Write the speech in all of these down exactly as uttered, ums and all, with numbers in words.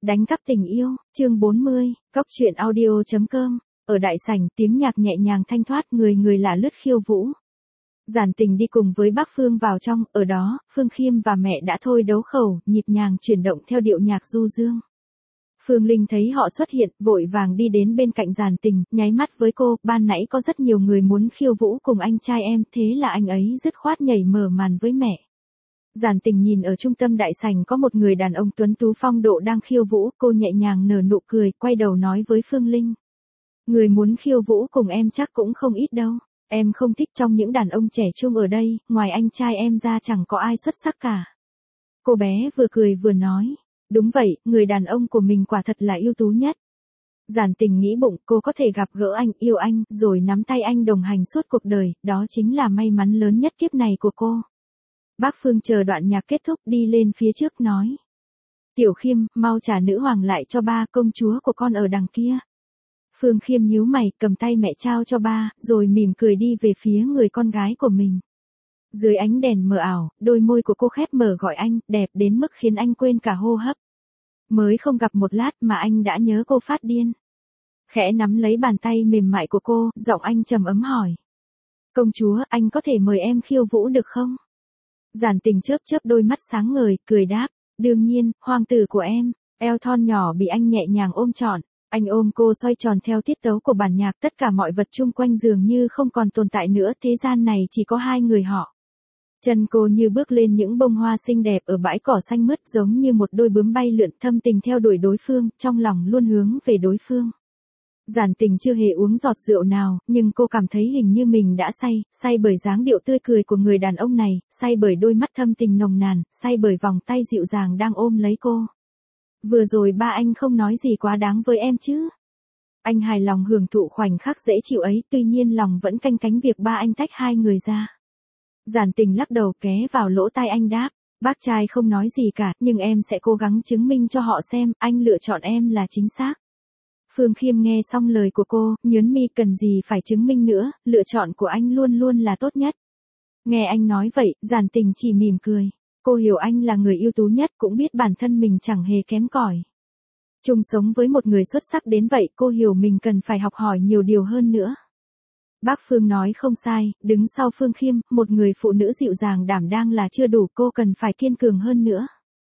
Đánh cắp tình yêu, chương bốn mươi, Cóc truyện audio chấm com. Ở đại sảnh, tiếng nhạc nhẹ nhàng thanh thoát, người người là lướt khiêu vũ. Giản Tình đi cùng với bác Phương vào trong, ở đó, Phương Khiêm và mẹ đã thôi đấu khẩu, nhịp nhàng chuyển động theo điệu nhạc du dương. Phương Linh thấy họ xuất hiện, vội vàng đi đến bên cạnh Giản Tình, nháy mắt với cô, ban nãy có rất nhiều người muốn khiêu vũ cùng anh trai em, thế là anh ấy dứt khoát nhảy mở màn với mẹ. Giản Tình nhìn ở trung tâm đại sảnh có một người đàn ông tuấn tú phong độ đang khiêu vũ, cô nhẹ nhàng nở nụ cười, quay đầu nói với Phương Linh. Người muốn khiêu vũ cùng em chắc cũng không ít đâu, em không thích trong những đàn ông trẻ trung ở đây, ngoài anh trai em ra chẳng có ai xuất sắc cả. Cô bé vừa cười vừa nói, đúng vậy, người đàn ông của mình quả thật là ưu tú nhất. Giản Tình nghĩ bụng, cô có thể gặp gỡ anh, yêu anh, rồi nắm tay anh đồng hành suốt cuộc đời, đó chính là may mắn lớn nhất kiếp này của cô. Bác Phương chờ đoạn nhạc kết thúc đi lên phía trước nói. Tiểu Khiêm, mau trả nữ hoàng lại cho ba, công chúa của con ở đằng kia. Phương Khiêm nhíu mày, cầm tay mẹ trao cho ba, rồi mỉm cười đi về phía người con gái của mình. Dưới ánh đèn mờ ảo, đôi môi của cô khép mở gọi anh, đẹp đến mức khiến anh quên cả hô hấp. Mới không gặp một lát mà anh đã nhớ cô phát điên. Khẽ nắm lấy bàn tay mềm mại của cô, giọng anh trầm ấm hỏi. Công chúa, anh có thể mời em khiêu vũ được không? Giản Tình chớp chớp đôi mắt sáng ngời, cười đáp, đương nhiên, hoàng tử của em. Eo thon nhỏ bị anh nhẹ nhàng ôm trọn, anh ôm cô xoay tròn theo tiết tấu của bản nhạc, tất cả mọi vật chung quanh dường như không còn tồn tại nữa, thế gian này chỉ có hai người họ. Chân cô như bước lên những bông hoa xinh đẹp ở bãi cỏ xanh mướt, giống như một đôi bướm bay lượn thâm tình theo đuổi đối phương, trong lòng luôn hướng về đối phương. Giản Tình chưa hề uống giọt rượu nào, nhưng cô cảm thấy hình như mình đã say, say bởi dáng điệu tươi cười của người đàn ông này, say bởi đôi mắt thâm tình nồng nàn, say bởi vòng tay dịu dàng đang ôm lấy cô. Vừa rồi ba anh không nói gì quá đáng với em chứ? Anh hài lòng hưởng thụ khoảnh khắc dễ chịu ấy, tuy nhiên lòng vẫn canh cánh việc ba anh tách hai người ra. Giản Tình lắc đầu ké vào lỗ tai anh đáp, bác trai không nói gì cả, nhưng em sẽ cố gắng chứng minh cho họ xem, anh lựa chọn em là chính xác. Phương Khiêm nghe xong lời của cô, nhớn mi, cần gì phải chứng minh nữa, lựa chọn của anh luôn luôn là tốt nhất. Nghe anh nói vậy, Giản Tình chỉ mỉm cười. Cô hiểu anh là người ưu tú nhất, cũng biết bản thân mình chẳng hề kém cỏi. Chung sống với một người xuất sắc đến vậy, cô hiểu mình cần phải học hỏi nhiều điều hơn nữa. Bác Phương nói không sai, đứng sau Phương Khiêm, một người phụ nữ dịu dàng đảm đang là chưa đủ, cô cần phải kiên cường hơn nữa.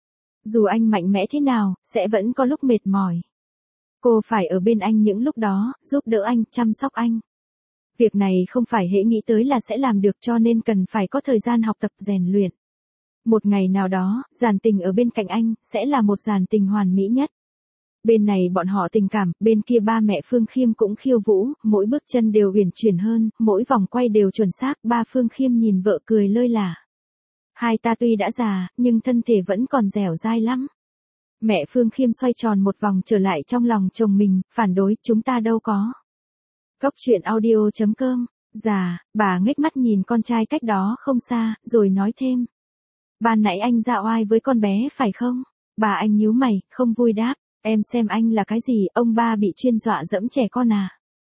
Dù anh mạnh mẽ thế nào, sẽ vẫn có lúc mệt mỏi. Cô phải ở bên anh những lúc đó, giúp đỡ anh, chăm sóc anh. Việc này không phải hễ nghĩ tới là sẽ làm được, cho nên cần phải có thời gian học tập rèn luyện. Một ngày nào đó, Giản Tình ở bên cạnh anh, sẽ là một Giản Tình hoàn mỹ nhất. Bên này bọn họ tình cảm, bên kia ba mẹ Phương Khiêm cũng khiêu vũ, mỗi bước chân đều uyển chuyển hơn, mỗi vòng quay đều chuẩn xác, ba Phương Khiêm nhìn vợ cười lơi lả. Hai ta tuy đã già, nhưng thân thể vẫn còn dẻo dai lắm. Mẹ Phương Khiêm xoay tròn một vòng trở lại trong lòng chồng mình, phản đối, chúng ta đâu có. Cóc truyện audio chấm com, già, bà ngếch mắt nhìn con trai cách đó không xa, rồi nói thêm. Ban nãy anh ra oai với con bé phải không? Bà anh nhíu mày, không vui đáp, em xem anh là cái gì, ông ba bị chuyên dọa dẫm trẻ con à?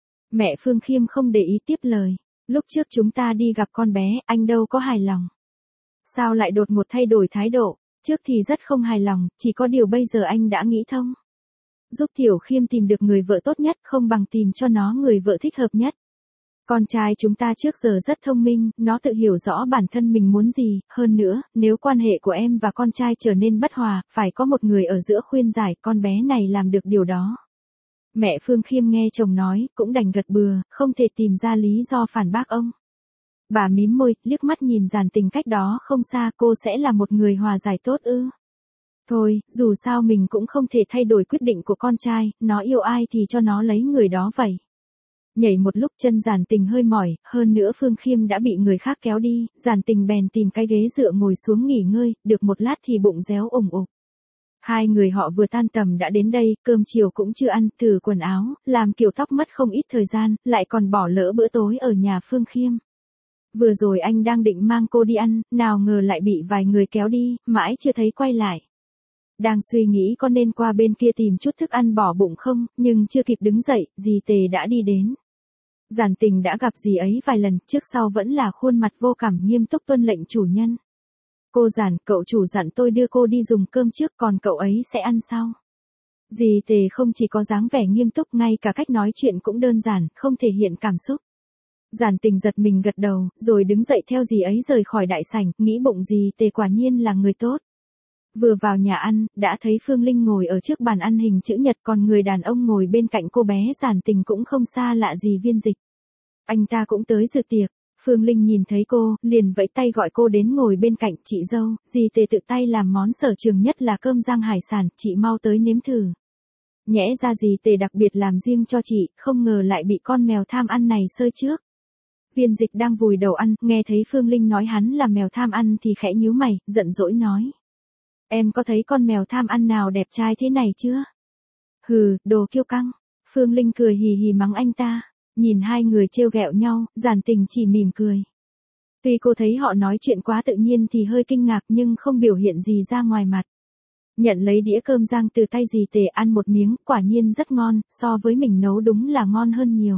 Mẹ Phương Khiêm không để ý tiếp lời, lúc trước chúng ta đi gặp con bé, anh đâu có hài lòng. Sao lại đột ngột thay đổi thái độ? Trước thì rất không hài lòng, chỉ có điều bây giờ anh đã nghĩ thông. Giúp Tiểu Khiêm tìm được người vợ tốt nhất, không bằng tìm cho nó người vợ thích hợp nhất. Con trai chúng ta trước giờ rất thông minh, nó tự hiểu rõ bản thân mình muốn gì, hơn nữa, nếu quan hệ của em và con trai trở nên bất hòa, phải có một người ở giữa khuyên giải, con bé này làm được điều đó. Mẹ Phương Khiêm nghe chồng nói, cũng đành gật bừa, không thể tìm ra lý do phản bác ông. Bà mím môi, liếc mắt nhìn Giản Tình cách đó không xa, cô sẽ là một người hòa giải tốt ư? Thôi, dù sao mình cũng không thể thay đổi quyết định của con trai, nó yêu ai thì cho nó lấy người đó vậy. Nhảy một lúc chân Giản Tình hơi mỏi, hơn nữa Phương Khiêm đã bị người khác kéo đi, Giản Tình bèn tìm cái ghế dựa ngồi xuống nghỉ ngơi, được một lát thì bụng réo ủng ục. Hai người họ vừa tan tầm đã đến đây, cơm chiều cũng chưa ăn, thử quần áo, làm kiểu tóc mất không ít thời gian, lại còn bỏ lỡ bữa tối ở nhà Phương Khiêm. Vừa rồi anh đang định mang cô đi ăn, nào ngờ lại bị vài người kéo đi, mãi chưa thấy quay lại. Đang suy nghĩ có nên qua bên kia tìm chút thức ăn bỏ bụng không, nhưng chưa kịp đứng dậy, dì Tề đã đi đến. Giản Tình đã gặp dì ấy vài lần, trước sau vẫn là khuôn mặt vô cảm nghiêm túc tuân lệnh chủ nhân. Cô Giản, cậu chủ dặn tôi đưa cô đi dùng cơm trước, còn cậu ấy sẽ ăn sau. Dì Tề không chỉ có dáng vẻ nghiêm túc, ngay cả cách nói chuyện cũng đơn giản, không thể hiện cảm xúc. Giản Tình giật mình gật đầu, rồi đứng dậy theo dì ấy rời khỏi đại sảnh, nghĩ bụng dì Tề quả nhiên là người tốt. Vừa vào nhà ăn, đã thấy Phương Linh ngồi ở trước bàn ăn hình chữ nhật, còn người đàn ông ngồi bên cạnh cô bé Giản Tình cũng không xa lạ gì Viên Dịch. Anh ta cũng tới dự tiệc. Phương Linh nhìn thấy cô, liền vẫy tay gọi cô đến ngồi bên cạnh. Chị dâu, dì Tề tự tay làm món sở trường nhất là cơm rang hải sản, chị mau tới nếm thử. Nhẽ ra dì Tề đặc biệt làm riêng cho chị, không ngờ lại bị con mèo tham ăn này xơi trước. Viên Dịch đang vùi đầu ăn, nghe thấy Phương Linh nói hắn là mèo tham ăn thì khẽ nhíu mày, giận dỗi nói. Em có thấy con mèo tham ăn nào đẹp trai thế này chưa? Hừ, đồ kiêu căng. Phương Linh cười hì hì mắng anh ta. Nhìn hai người trêu ghẹo nhau, Giản Tình chỉ mỉm cười. Tuy cô thấy họ nói chuyện quá tự nhiên thì hơi kinh ngạc nhưng không biểu hiện gì ra ngoài mặt. Nhận lấy đĩa cơm rang từ tay dì Tề ăn một miếng, quả nhiên rất ngon, so với mình nấu đúng là ngon hơn nhiều.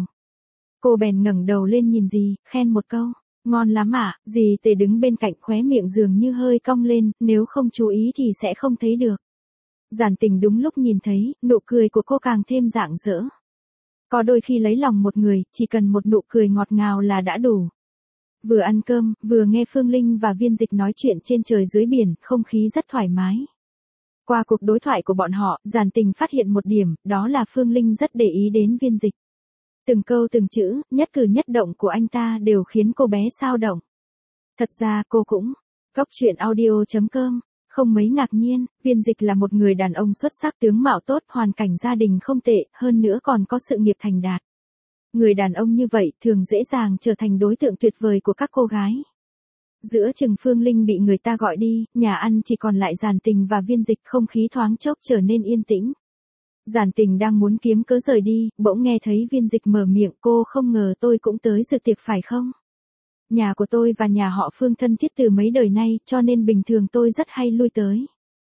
Cô bèn ngẩng đầu lên nhìn dì, khen một câu. Ngon lắm ạ, à? Dì Tề đứng bên cạnh khóe miệng dường như hơi cong lên, nếu không chú ý thì sẽ không thấy được. Giản Tình đúng lúc nhìn thấy, nụ cười của cô càng thêm rạng rỡ. Có đôi khi lấy lòng một người, chỉ cần một nụ cười ngọt ngào là đã đủ. Vừa ăn cơm, vừa nghe Phương Linh và Viên Dịch nói chuyện trên trời dưới biển, không khí rất thoải mái. Qua cuộc đối thoại của bọn họ, Giản Tình phát hiện một điểm, đó là Phương Linh rất để ý đến Viên Dịch. Từng câu từng chữ, nhất cử nhất động của anh ta đều khiến cô bé xao động. Thật ra cô cũng, Cóc truyện audio chấm com, không mấy ngạc nhiên, Viên Dịch là một người đàn ông xuất sắc, tướng mạo tốt, hoàn cảnh gia đình không tệ, hơn nữa còn có sự nghiệp thành đạt. Người đàn ông như vậy thường dễ dàng trở thành đối tượng tuyệt vời của các cô gái. Giữa chừng Phương Linh bị người ta gọi đi, nhà ăn chỉ còn lại Giản Tình và Viên Dịch, không khí thoáng chốc trở nên yên tĩnh. Giản Tình đang muốn kiếm cớ rời đi, bỗng nghe thấy Viên Dịch mở miệng, cô không ngờ tôi cũng tới dự tiệc phải không? Nhà của tôi và nhà họ Phương thân thiết từ mấy đời nay, cho nên bình thường tôi rất hay lui tới.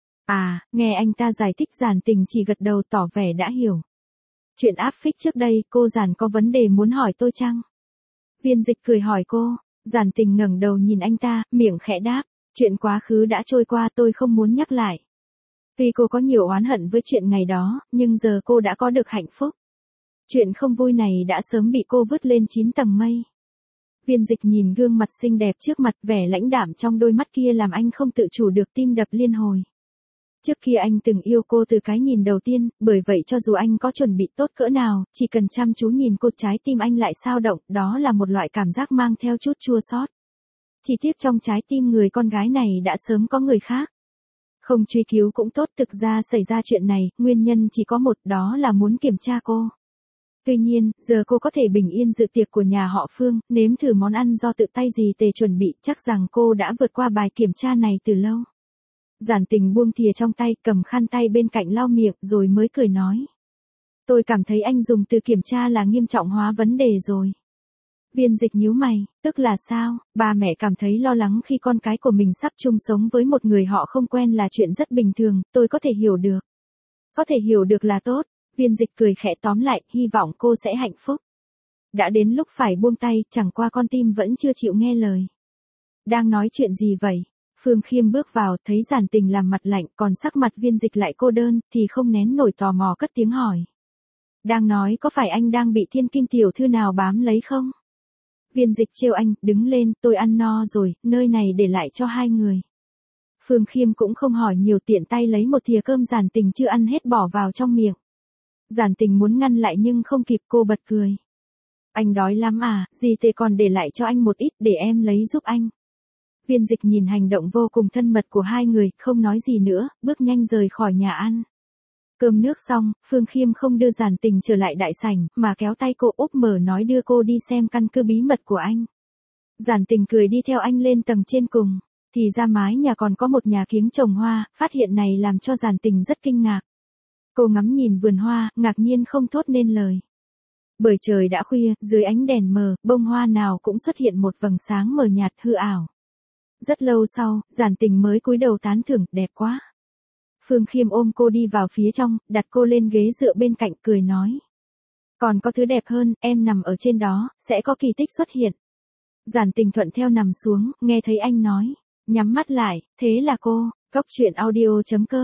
À, nghe anh ta giải thích, Giản Tình chỉ gật đầu tỏ vẻ đã hiểu. Chuyện áp phích trước đây, cô Giản có vấn đề muốn hỏi tôi chăng? Viên Dịch cười hỏi cô. Giản Tình ngẩng đầu nhìn anh ta, miệng khẽ đáp, chuyện quá khứ đã trôi qua, tôi không muốn nhắc lại. Tuy cô có nhiều oán hận với chuyện ngày đó, nhưng giờ cô đã có được hạnh phúc. Chuyện không vui này đã sớm bị cô vứt lên chín tầng mây. Viên Dịch nhìn gương mặt xinh đẹp trước mặt, vẻ lãnh đạm trong đôi mắt kia làm anh không tự chủ được tim đập liên hồi. Trước kia anh từng yêu cô từ cái nhìn đầu tiên, bởi vậy cho dù anh có chuẩn bị tốt cỡ nào, chỉ cần chăm chú nhìn cô trái tim anh lại xao động, đó là một loại cảm giác mang theo chút chua xót. Chỉ tiếc trong trái tim người con gái này đã sớm có người khác. Không truy cứu cũng tốt, thực ra xảy ra chuyện này, nguyên nhân chỉ có một, đó là muốn kiểm tra cô. Tuy nhiên, giờ cô có thể bình yên dự tiệc của nhà họ Phương, nếm thử món ăn do tự tay dì Tề chuẩn bị, chắc rằng cô đã vượt qua bài kiểm tra này từ lâu. Giản Tình buông thìa trong tay, cầm khăn tay bên cạnh lau miệng, rồi mới cười nói. Tôi cảm thấy anh dùng từ kiểm tra là nghiêm trọng hóa vấn đề rồi. Viên Dịch nhíu mày, tức là sao? Ba mẹ cảm thấy lo lắng khi con cái của mình sắp chung sống với một người họ không quen là chuyện rất bình thường, tôi có thể hiểu được. Có thể hiểu được là tốt. Viên Dịch cười khẽ, tóm lại, hy vọng cô sẽ hạnh phúc. Đã đến lúc phải buông tay, chẳng qua con tim vẫn chưa chịu nghe lời. Đang nói chuyện gì vậy? Phương Khiêm bước vào, thấy Giản Tình làm mặt lạnh, còn sắc mặt Viên Dịch lại cô đơn, thì không nén nổi tò mò cất tiếng hỏi. Đang nói có phải anh đang bị thiên kim tiểu thư nào bám lấy không? Viên Dịch trêu anh, đứng lên, tôi ăn no rồi, nơi này để lại cho hai người. Phương Khiêm cũng không hỏi nhiều, tiện tay lấy một thìa cơm Giản Tình chưa ăn hết bỏ vào trong miệng. Giản Tình muốn ngăn lại nhưng không kịp, cô bật cười. Anh đói lắm à, dì Tề còn để lại cho anh một ít, để em lấy giúp anh. Viên Dịch nhìn hành động vô cùng thân mật của hai người, không nói gì nữa, bước nhanh rời khỏi nhà ăn. Cơm nước xong, Phương Khiêm không đưa Giản Tình trở lại đại sảnh, mà kéo tay cô úp mở nói đưa cô đi xem căn cứ bí mật của anh. Giản Tình cười đi theo anh lên tầng trên cùng, thì ra mái nhà còn có một nhà kiếng trồng hoa, phát hiện này làm cho Giản Tình rất kinh ngạc. Cô ngắm nhìn vườn hoa, ngạc nhiên không thốt nên lời. Bởi trời đã khuya, dưới ánh đèn mờ, bông hoa nào cũng xuất hiện một vầng sáng mờ nhạt hư ảo. Rất lâu sau, Giản Tình mới cúi đầu tán thưởng, đẹp quá. Phương Khiêm ôm cô đi vào phía trong, đặt cô lên ghế dựa bên cạnh, cười nói. Còn có thứ đẹp hơn, em nằm ở trên đó, sẽ có kỳ tích xuất hiện. Giản Tình thuận theo nằm xuống, nghe thấy anh nói. Nhắm mắt lại, thế là cô, Cóc truyện audio chấm com.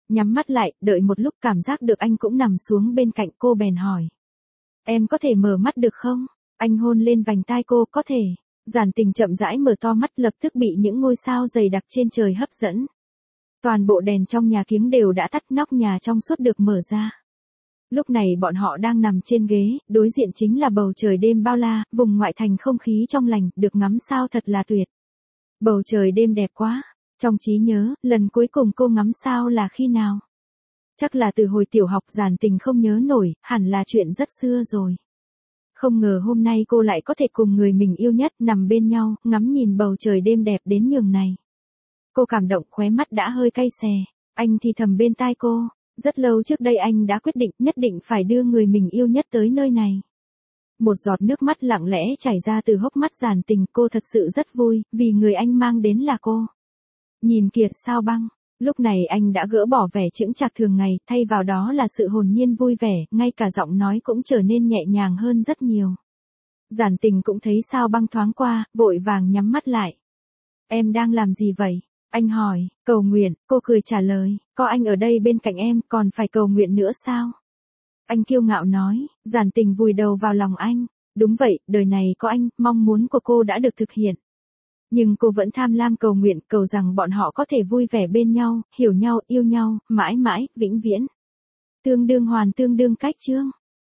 Nhắm mắt lại, đợi một lúc cảm giác được anh cũng nằm xuống bên cạnh cô bèn hỏi. Em có thể mở mắt được không? Anh hôn lên vành tai cô, có thể. Giản Tình chậm rãi mở to mắt, lập tức bị những ngôi sao dày đặc trên trời hấp dẫn. Toàn bộ đèn trong nhà kiếng đều đã tắt, nóc nhà trong suốt được mở ra. Lúc này bọn họ đang nằm trên ghế, đối diện chính là bầu trời đêm bao la, vùng ngoại thành không khí trong lành, được ngắm sao thật là tuyệt. Bầu trời đêm đẹp quá. Trong trí nhớ, lần cuối cùng cô ngắm sao là khi nào? Chắc là từ hồi tiểu học. Giản Tình không nhớ nổi, hẳn là chuyện rất xưa rồi. Không ngờ hôm nay cô lại có thể cùng người mình yêu nhất nằm bên nhau, ngắm nhìn bầu trời đêm đẹp đến nhường này. Cô cảm động, khóe mắt đã hơi cay xè. Anh thì thầm bên tai cô, rất lâu trước đây anh đã quyết định nhất định phải đưa người mình yêu nhất tới nơi này. Một giọt nước mắt lặng lẽ chảy ra từ hốc mắt Giản Tình, cô thật sự rất vui, vì người anh mang đến là cô. Nhìn kìa, sao băng. Lúc này anh đã gỡ bỏ vẻ chững chạc thường ngày, thay vào đó là sự hồn nhiên vui vẻ, ngay cả giọng nói cũng trở nên nhẹ nhàng hơn rất nhiều. Giản Tình cũng thấy sao băng thoáng qua, vội vàng nhắm mắt lại. Em đang làm gì vậy? Anh hỏi. Cầu nguyện, cô cười trả lời, có anh ở đây bên cạnh em, còn phải cầu nguyện nữa sao? Anh kiêu ngạo nói. Giản Tình vùi đầu vào lòng anh. Đúng vậy, đời này có anh, mong muốn của cô đã được thực hiện. Nhưng cô vẫn tham lam cầu nguyện, cầu rằng bọn họ có thể vui vẻ bên nhau, hiểu nhau, yêu nhau, mãi mãi, vĩnh viễn. Tương đương hoàn tương đương cách chương.